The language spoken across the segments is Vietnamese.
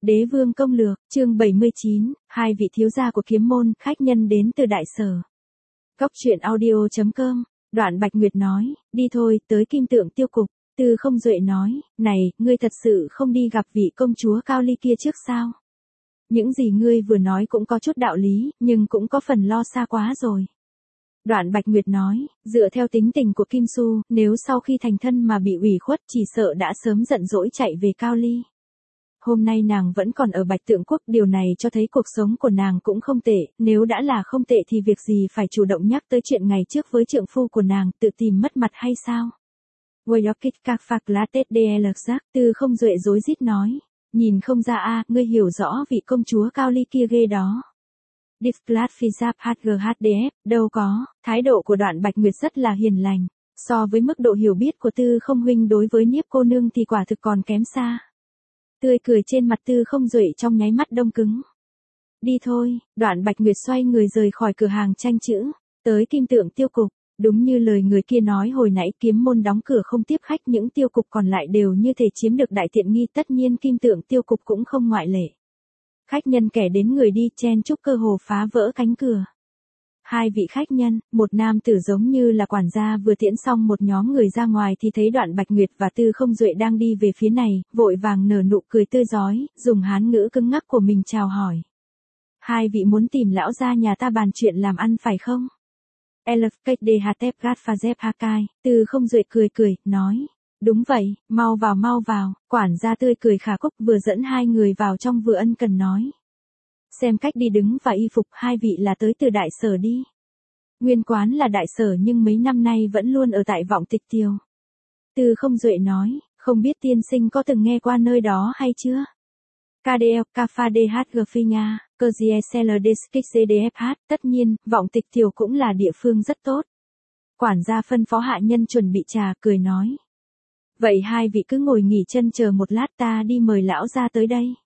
Đế vương công lược, chương 79, hai vị thiếu gia của kiếm môn, khách nhân đến từ đại sở. Góc truyện audio.com, Đoạn Bạch Nguyệt nói, đi thôi, tới kim tượng tiêu cục. Tư Không Duệ nói, này, ngươi thật sự không đi gặp vị công chúa Cao Ly kia trước sao? Những gì ngươi vừa nói cũng có chút đạo lý, nhưng cũng có phần lo xa quá rồi. Đoạn Bạch Nguyệt nói, dựa theo tính tình của Kim Su, nếu sau khi thành thân mà bị ủy khuất chỉ sợ đã sớm giận dỗi chạy về Cao Ly. Hôm nay nàng vẫn còn ở Bạch Tượng Quốc, điều này cho thấy cuộc sống của nàng cũng không tệ, nếu đã là không tệ thì việc gì phải chủ động nhắc tới chuyện ngày trước với trượng phu của nàng, tự tìm mất mặt hay sao? Tư Không Duệ rối rít nói, nhìn không ra a, ngươi hiểu rõ vị công chúa Cao Ly kia ghê đó. Đâu có, thái độ của Đoạn Bạch Nguyệt rất là hiền lành, so với mức độ hiểu biết của Tư Không huynh đối với Niếp cô nương thì quả thực còn kém xa. Tươi cười trên mặt Tư Không Duệ trong nháy mắt đông cứng. Đi thôi, Đoạn Bạch Nguyệt xoay người rời khỏi cửa hàng tranh chữ, tới kim tượng tiêu cục. Đúng như lời người kia nói hồi nãy, kiếm môn đóng cửa không tiếp khách, những tiêu cục còn lại đều như thể chiếm được đại tiện nghi, tất nhiên kim tượng tiêu cục cũng không ngoại lệ. Khách nhân kẻ đến người đi, chen chúc cơ hồ phá vỡ cánh cửa. Hai vị khách nhân, một nam tử giống như là quản gia vừa tiễn xong một nhóm người ra ngoài thì thấy Đoạn Bạch Nguyệt và Tư Không Duệ đang đi về phía này, vội vàng nở nụ cười tươi rói, dùng hán ngữ cứng ngắc của mình chào hỏi. Hai vị muốn tìm lão gia nhà ta bàn chuyện làm ăn phải không? Tư Không Duệ cười, nói. Đúng vậy, mau vào, quản gia tươi cười khả cúc vừa dẫn hai người vào trong vừa ân cần nói. Xem cách đi đứng và y phục, hai vị là tới từ đại sở đi. Nguyên quán là đại sở nhưng mấy năm nay vẫn luôn ở tại Vọng Tịch Tiều. Tư Không Duệ nói, không biết tiên sinh có từng nghe qua nơi đó hay chưa? KDL, KFADHGFINA, KGSLDSKCDFH, tất nhiên, Vọng Tịch Tiều cũng là địa phương rất tốt. Quản gia phân phó hạ nhân chuẩn bị trà, cười nói. Vậy hai vị cứ ngồi nghỉ chân chờ một lát, ta đi mời lão ra tới đây.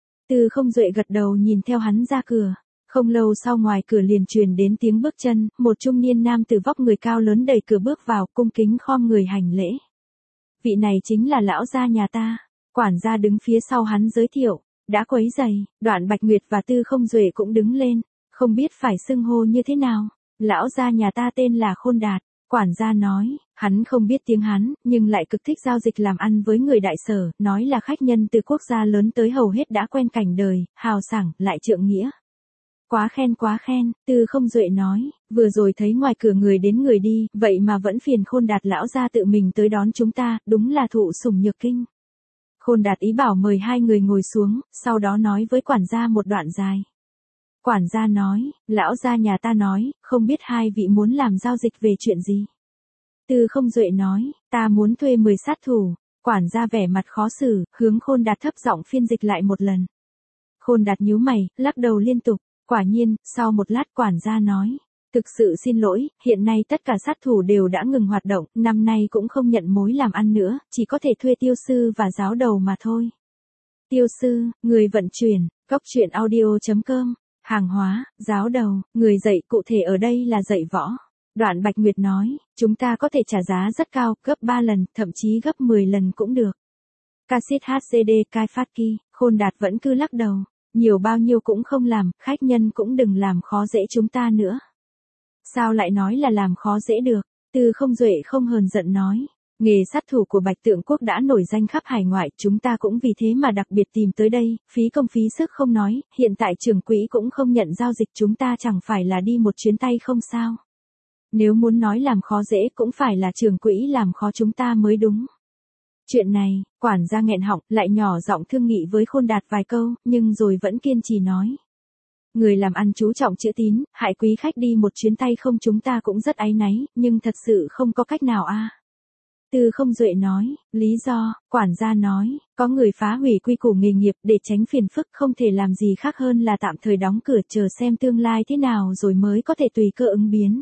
Tư Không Duệ gật đầu nhìn theo hắn ra cửa. Không lâu sau ngoài cửa liền truyền đến tiếng bước chân, một trung niên nam tử vóc người cao lớn đẩy cửa bước vào, cung kính khom người hành lễ. Vị này chính là lão gia nhà ta. Quản gia đứng phía sau hắn giới thiệu. Đã quấy rầy, Đoạn Bạch Nguyệt và Tư Không Duệ cũng đứng lên, không biết phải xưng hô như thế nào. Lão gia nhà ta tên là Khôn Đạt. Quản gia nói, hắn không biết tiếng Hán, nhưng lại cực thích giao dịch làm ăn với người đại sở, nói là khách nhân từ quốc gia lớn tới hầu hết đã quen cảnh đời, hào sảng, lại trượng nghĩa. Quá khen, Tư Không Duệ nói, vừa rồi thấy ngoài cửa người đến người đi, vậy mà vẫn phiền Khôn Đạt lão gia tự mình tới đón chúng ta, đúng là thụ sủng nhược kinh. Khôn Đạt ý bảo mời hai người ngồi xuống, sau đó nói với quản gia một đoạn dài. Quản gia nói, lão gia nhà ta nói, không biết hai vị muốn làm giao dịch về chuyện gì. Tư Không Duệ nói, ta muốn thuê 10 sát thủ. Quản gia vẻ mặt khó xử, hướng Khôn Đạt thấp giọng phiên dịch lại một lần. Khôn Đạt nhíu mày, lắc đầu liên tục. Quả nhiên, sau một lát quản gia nói. Thực sự xin lỗi, hiện nay tất cả sát thủ đều đã ngừng hoạt động, năm nay cũng không nhận mối làm ăn nữa, chỉ có thể thuê tiêu sư và giáo đầu mà thôi. Tiêu sư, người vận chuyển, góc truyện audio.com, hàng hóa, giáo đầu, người dạy, cụ thể ở đây là dạy võ. Đoạn Bạch Nguyệt nói, chúng ta có thể trả giá rất cao, gấp 3 lần, thậm chí gấp 10 lần cũng được. Cassette HCD Kai Phát Ki, Khôn Đạt vẫn cứ lắc đầu, nhiều bao nhiêu cũng không làm, khách nhân cũng đừng làm khó dễ chúng ta nữa. Sao lại nói là làm khó dễ được? Tư Không Duệ không hờn giận nói. Nghề sát thủ của Bạch Tượng Quốc đã nổi danh khắp hải ngoại, chúng ta cũng vì thế mà đặc biệt tìm tới đây, phí công phí sức không nói, hiện tại trưởng quỹ cũng không nhận giao dịch, chúng ta chẳng phải là đi một chuyến tay không sao? Nếu muốn nói làm khó dễ cũng phải là trưởng quỹ làm khó chúng ta mới đúng. Chuyện này, quản gia nghẹn họng, lại nhỏ giọng thương nghị với Khôn Đạt vài câu, nhưng rồi vẫn kiên trì nói. Người làm ăn chú trọng chữ tín, hại quý khách đi một chuyến tay không chúng ta cũng rất áy náy, nhưng thật sự không có cách nào a. Tư Không Duệ nói, lý do, quản gia nói, có người phá hủy quy củ nghề nghiệp để tránh phiền phức, không thể làm gì khác hơn là tạm thời đóng cửa chờ xem tương lai thế nào rồi mới có thể tùy cơ ứng biến.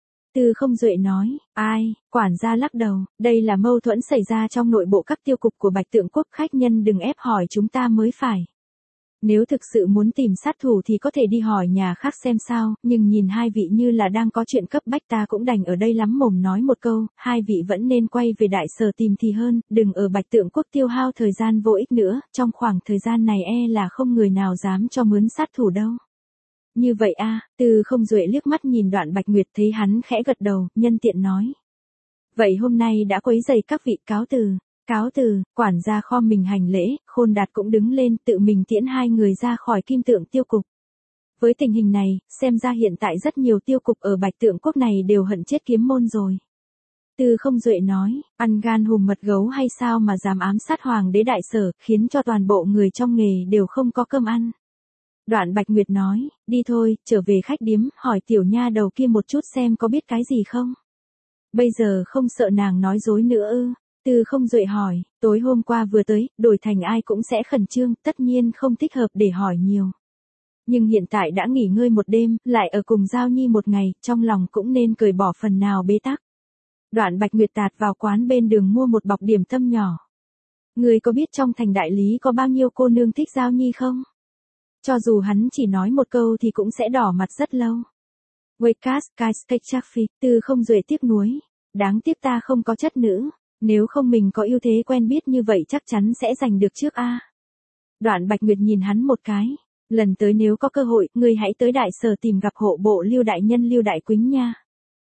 Tư Không Duệ nói, ai, quản gia lắc đầu, đây là mâu thuẫn xảy ra trong nội bộ các tiêu cục của Bạch Tượng Quốc, khách nhân đừng ép hỏi chúng ta mới phải. Nếu thực sự muốn tìm sát thủ thì có thể đi hỏi nhà khác xem sao, nhưng nhìn hai vị như là đang có chuyện cấp bách, ta cũng đành ở đây lắm mồm nói một câu, hai vị vẫn nên quay về Đại Sở tìm thì hơn, đừng ở Bạch Tượng Quốc tiêu hao thời gian vô ích nữa, trong khoảng thời gian này là không người nào dám cho mướn sát thủ đâu. Như vậy Từ Không Duệ liếc mắt nhìn Đoạn Bạch Nguyệt, thấy hắn khẽ gật đầu, nhân tiện nói. Vậy hôm nay đã quấy rầy các vị, cáo từ. Cáo từ, quản gia khom mình hành lễ, Khôn Đạt cũng đứng lên tự mình tiễn hai người ra khỏi Kim Tượng Tiêu Cục. Với tình hình này, xem ra hiện tại rất nhiều tiêu cục ở Bạch Tượng Quốc này đều hận chết kiếm môn rồi. Từ Không Duệ nói, ăn gan hùm mật gấu hay sao mà dám ám sát Hoàng đế Đại Sở, khiến cho toàn bộ người trong nghề đều không có cơm ăn. Đoạn Bạch Nguyệt nói, đi thôi, trở về khách điếm, hỏi tiểu nha đầu kia một chút xem có biết cái gì không. Bây giờ không sợ nàng nói dối nữa ư? Từ Không Duệ hỏi, tối hôm qua vừa tới, đổi thành ai cũng sẽ khẩn trương, tất nhiên không thích hợp để hỏi nhiều. Nhưng hiện tại đã nghỉ ngơi một đêm, lại ở cùng Giao Nhi một ngày, trong lòng cũng nên cởi bỏ phần nào bế tắc. Đoạn Bạch Nguyệt tạt vào quán bên đường mua một bọc điểm tâm nhỏ. Người có biết trong thành đại lý có bao nhiêu cô nương thích Giao Nhi không? Cho dù hắn chỉ nói một câu thì cũng sẽ đỏ mặt rất lâu. Waycast, Kaiskechakfi, Từ Không Duệ tiếc nuối. Đáng tiếc ta không có chất nữ. Nếu không mình có ưu thế quen biết như vậy chắc chắn sẽ giành được trước Đoạn Bạch Nguyệt nhìn hắn một cái. Lần tới nếu có cơ hội, ngươi hãy tới Đại Sở tìm gặp hộ bộ Lưu đại nhân Lưu Đại Quýnh nha.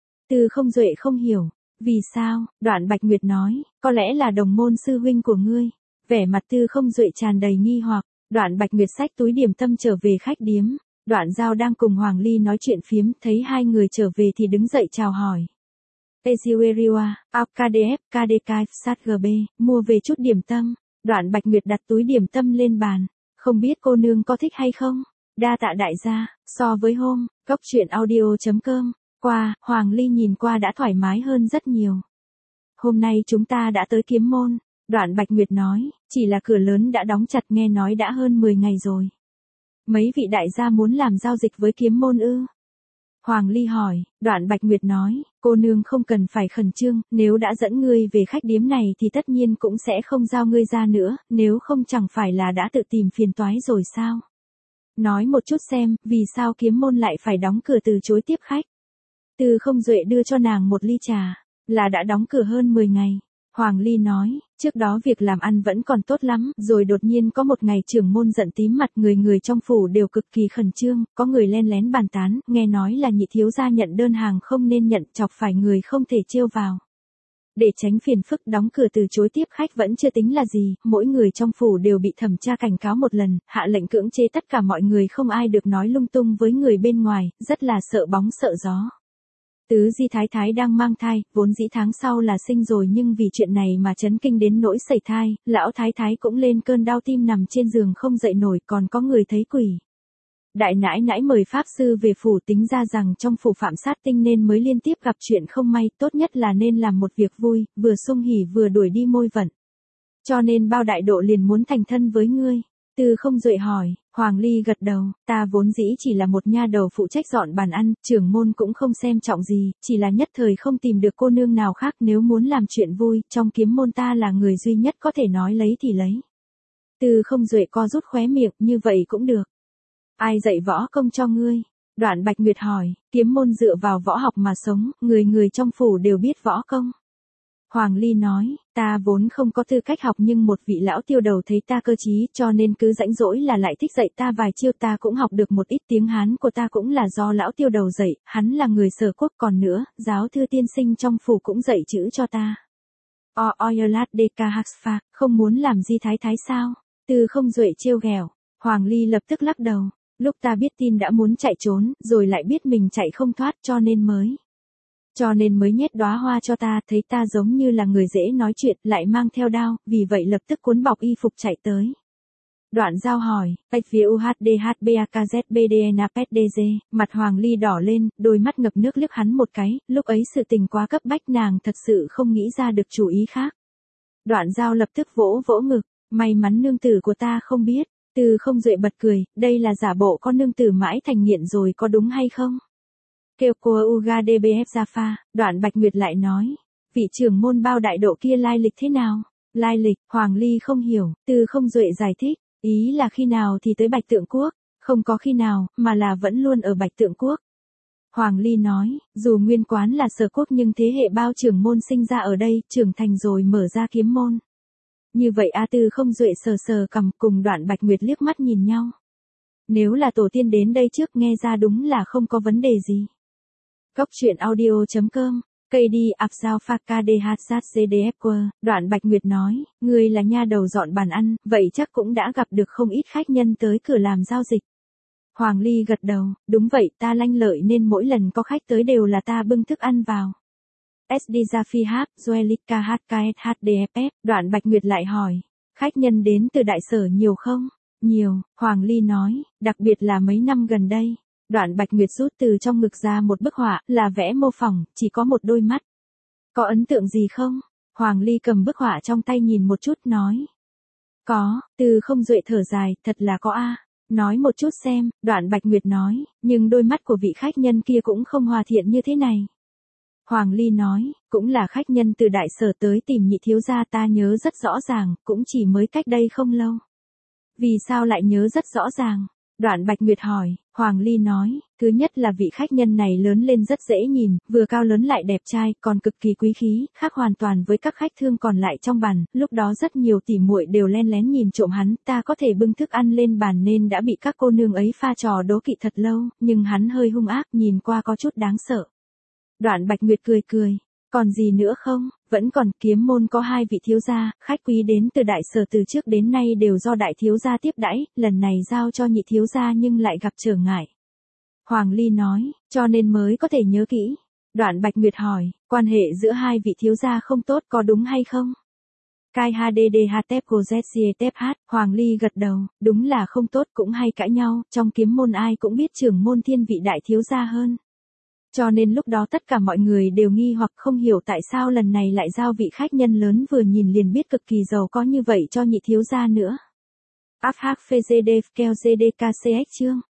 Từ Không Duệ không hiểu. Vì sao? Đoạn Bạch Nguyệt nói, có lẽ là đồng môn sư huynh của ngươi. Vẻ mặt Từ Không Duệ tràn đầy nghi hoặc. Đoạn Bạch Nguyệt xách túi điểm tâm trở về khách điếm. Đoạn Giao đang cùng Hoàng Ly nói chuyện phiếm, thấy hai người trở về thì đứng dậy chào hỏi. Eziweriwa, KDF, KDK, SatGB, mua về chút điểm tâm. Đoạn Bạch Nguyệt đặt túi điểm tâm lên bàn. Không biết cô nương có thích hay không? Đa tạ đại gia, so với hôm, góc chuyện audio.com, qua, Hoàng Ly nhìn qua đã thoải mái hơn rất nhiều. Hôm nay chúng ta đã tới Kiếm Môn. Đoạn Bạch Nguyệt nói, chỉ là cửa lớn đã đóng chặt, nghe nói đã hơn 10 ngày rồi. Mấy vị đại gia muốn làm giao dịch với Kiếm Môn ư? Hoàng Ly hỏi. Đoạn Bạch Nguyệt nói, cô nương không cần phải khẩn trương, nếu đã dẫn ngươi về khách điếm này thì tất nhiên cũng sẽ không giao ngươi ra nữa, nếu không chẳng phải là đã tự tìm phiền toái rồi sao? Nói một chút xem, vì sao Kiếm Môn lại phải đóng cửa từ chối tiếp khách? Từ Không Duệ đưa cho nàng một ly trà, là đã đóng cửa hơn 10 ngày. Hoàng Ly nói, trước đó việc làm ăn vẫn còn tốt lắm, rồi đột nhiên có một ngày trưởng môn giận tím mặt, người trong phủ đều cực kỳ khẩn trương, có người len lén bàn tán, nghe nói là nhị thiếu gia nhận đơn hàng không nên nhận, chọc phải người không thể trêu vào. Để tránh phiền phức, đóng cửa từ chối tiếp khách vẫn chưa tính là gì, mỗi người trong phủ đều bị thẩm tra cảnh cáo một lần, hạ lệnh cưỡng chế tất cả mọi người, không ai được nói lung tung với người bên ngoài, rất là sợ bóng sợ gió. Tứ Di Thái Thái đang mang thai, vốn dĩ tháng sau là sinh rồi, nhưng vì chuyện này mà chấn kinh đến nỗi sẩy thai, lão Thái Thái cũng lên cơn đau tim nằm trên giường không dậy nổi, còn có người thấy quỷ. Đại nãi nãi mời pháp sư về phủ, tính ra rằng trong phủ phạm sát tinh nên mới liên tiếp gặp chuyện không may, tốt nhất là nên làm một việc vui, vừa sung hỉ vừa đuổi đi môi vận. Cho nên bao đại độ liền muốn thành thân với ngươi. Từ Không Duệ hỏi. Hoàng Ly gật đầu, ta vốn dĩ chỉ là một nha đầu phụ trách dọn bàn ăn, trưởng môn cũng không xem trọng gì, chỉ là nhất thời không tìm được cô nương nào khác, nếu muốn làm chuyện vui, trong Kiếm Môn ta là người duy nhất có thể nói lấy thì lấy. Từ Không Duệ co rút khóe miệng, như vậy cũng được. Ai dạy võ công cho ngươi? Đoạn Bạch Nguyệt hỏi, Kiếm Môn dựa vào võ học mà sống, người trong phủ đều biết võ công. Hoàng Ly nói, ta vốn không có tư cách học, nhưng một vị lão tiêu đầu thấy ta cơ trí, cho nên cứ rãnh rỗi là lại thích dạy ta vài chiêu, ta cũng học được một ít, tiếng Hán của ta cũng là do lão tiêu đầu dạy, hắn là người Sở Quốc, còn nữa, giáo thư tiên sinh trong phủ cũng dạy chữ cho ta. Oyerlat DK Haxfa, không muốn làm Di Thái Thái sao? Từ Không Duệ trêu ghẹo. Hoàng Ly lập tức lắc đầu, lúc ta biết tin đã muốn chạy trốn, rồi lại biết mình chạy không thoát, cho nên mới nhét đóa hoa cho ta, thấy ta giống như là người dễ nói chuyện, lại mang theo đao, vì vậy lập tức cuốn bọc y phục chạy tới. Đoạn Giao hỏi, mặt Hoàng Ly đỏ lên, đôi mắt ngập nước liếc hắn một cái, lúc ấy sự tình quá cấp bách, nàng thật sự không nghĩ ra được chủ ý khác. Đoạn Giao lập tức vỗ vỗ ngực, may mắn nương tử của ta không biết. Từ Không Duệ bật cười, đây là giả bộ con nương tử mãi thành nghiện rồi có đúng hay không? Kêu cô Uga DBF Jaffa, Đoạn Bạch Nguyệt lại nói, vị trưởng môn bao đại độ kia lai lịch thế nào? Lai lịch, Hoàng Ly không hiểu, Từ Không Duệ giải thích, Ý là khi nào thì tới Bạch Tượng Quốc, không có khi nào, mà là vẫn luôn ở Bạch Tượng Quốc. Hoàng Ly nói, dù nguyên quán là Sở Quốc nhưng thế hệ bao trưởng môn sinh ra ở đây, trưởng thành rồi mở ra kiếm môn. Như vậy A Tư không duệ sờ sờ cằm, cùng Đoạn Bạch Nguyệt liếc mắt nhìn nhau. Nếu là tổ tiên đến đây trước nghe ra đúng là không có vấn đề gì. Góc truyện audio.com, cây đi ạp sao pha ca đê hát sát CDF. Đoạn Bạch Nguyệt nói, người là nha đầu dọn bàn ăn, vậy chắc cũng đã gặp được không ít khách nhân tới cửa làm giao dịch. Hoàng Ly gật đầu, đúng vậy, ta lanh lợi nên mỗi lần có khách tới đều là ta bưng thức ăn vào. SD Jafi Hap, Joelika HKS HDFF, Đoạn Bạch Nguyệt lại hỏi, khách nhân đến từ đại sở nhiều không? Nhiều, Hoàng Ly nói, đặc biệt là mấy năm gần đây. Đoạn Bạch Nguyệt rút từ trong ngực ra một bức họa, là vẽ mô phỏng, chỉ có một đôi mắt. Có ấn tượng gì không? Hoàng Ly cầm bức họa trong tay nhìn một chút nói. Có, Từ không duệ thở dài, thật là có a. Nói một chút xem, Đoạn Bạch Nguyệt nói, nhưng đôi mắt của vị khách nhân kia cũng không hòa thiện như thế này. Hoàng Ly nói, cũng là khách nhân từ đại sở tới tìm nhị thiếu gia, ta nhớ rất rõ ràng, cũng chỉ mới cách đây không lâu. Vì sao lại nhớ rất rõ ràng? Đoạn Bạch Nguyệt hỏi, Hoàng Ly nói, thứ nhất là vị khách nhân này lớn lên rất dễ nhìn, vừa cao lớn lại đẹp trai, còn cực kỳ quý khí, khác hoàn toàn với các khách thương còn lại trong bàn, lúc đó rất nhiều tỉ muội đều len lén nhìn trộm hắn, ta có thể bưng thức ăn lên bàn nên đã bị các cô nương ấy pha trò đố kỵ thật lâu, nhưng hắn hơi hung ác, nhìn qua có chút đáng sợ. Đoạn Bạch Nguyệt cười cười, còn gì nữa không? Vẫn còn, kiếm môn có 2 vị thiếu gia, khách quý đến từ đại sở từ trước đến nay đều do đại thiếu gia tiếp đãi, lần này giao cho nhị thiếu gia nhưng lại gặp trở ngại. Hoàng Ly nói, cho nên mới có thể nhớ kỹ. Đoạn Bạch Nguyệt hỏi, quan hệ giữa 2 vị thiếu gia không tốt có đúng hay không? Kai HDDHTEPGZCTFH, Hoàng Ly gật đầu, đúng là không tốt, cũng hay cãi nhau, trong kiếm môn ai cũng biết trưởng môn thiên vị đại thiếu gia hơn. Cho nên lúc đó tất cả mọi người đều nghi hoặc không hiểu tại sao lần này lại giao vị khách nhân lớn vừa nhìn liền biết cực kỳ giàu có như vậy cho nhị thiếu gia nữa. Áp hắc phê GD keo GDKCX chương.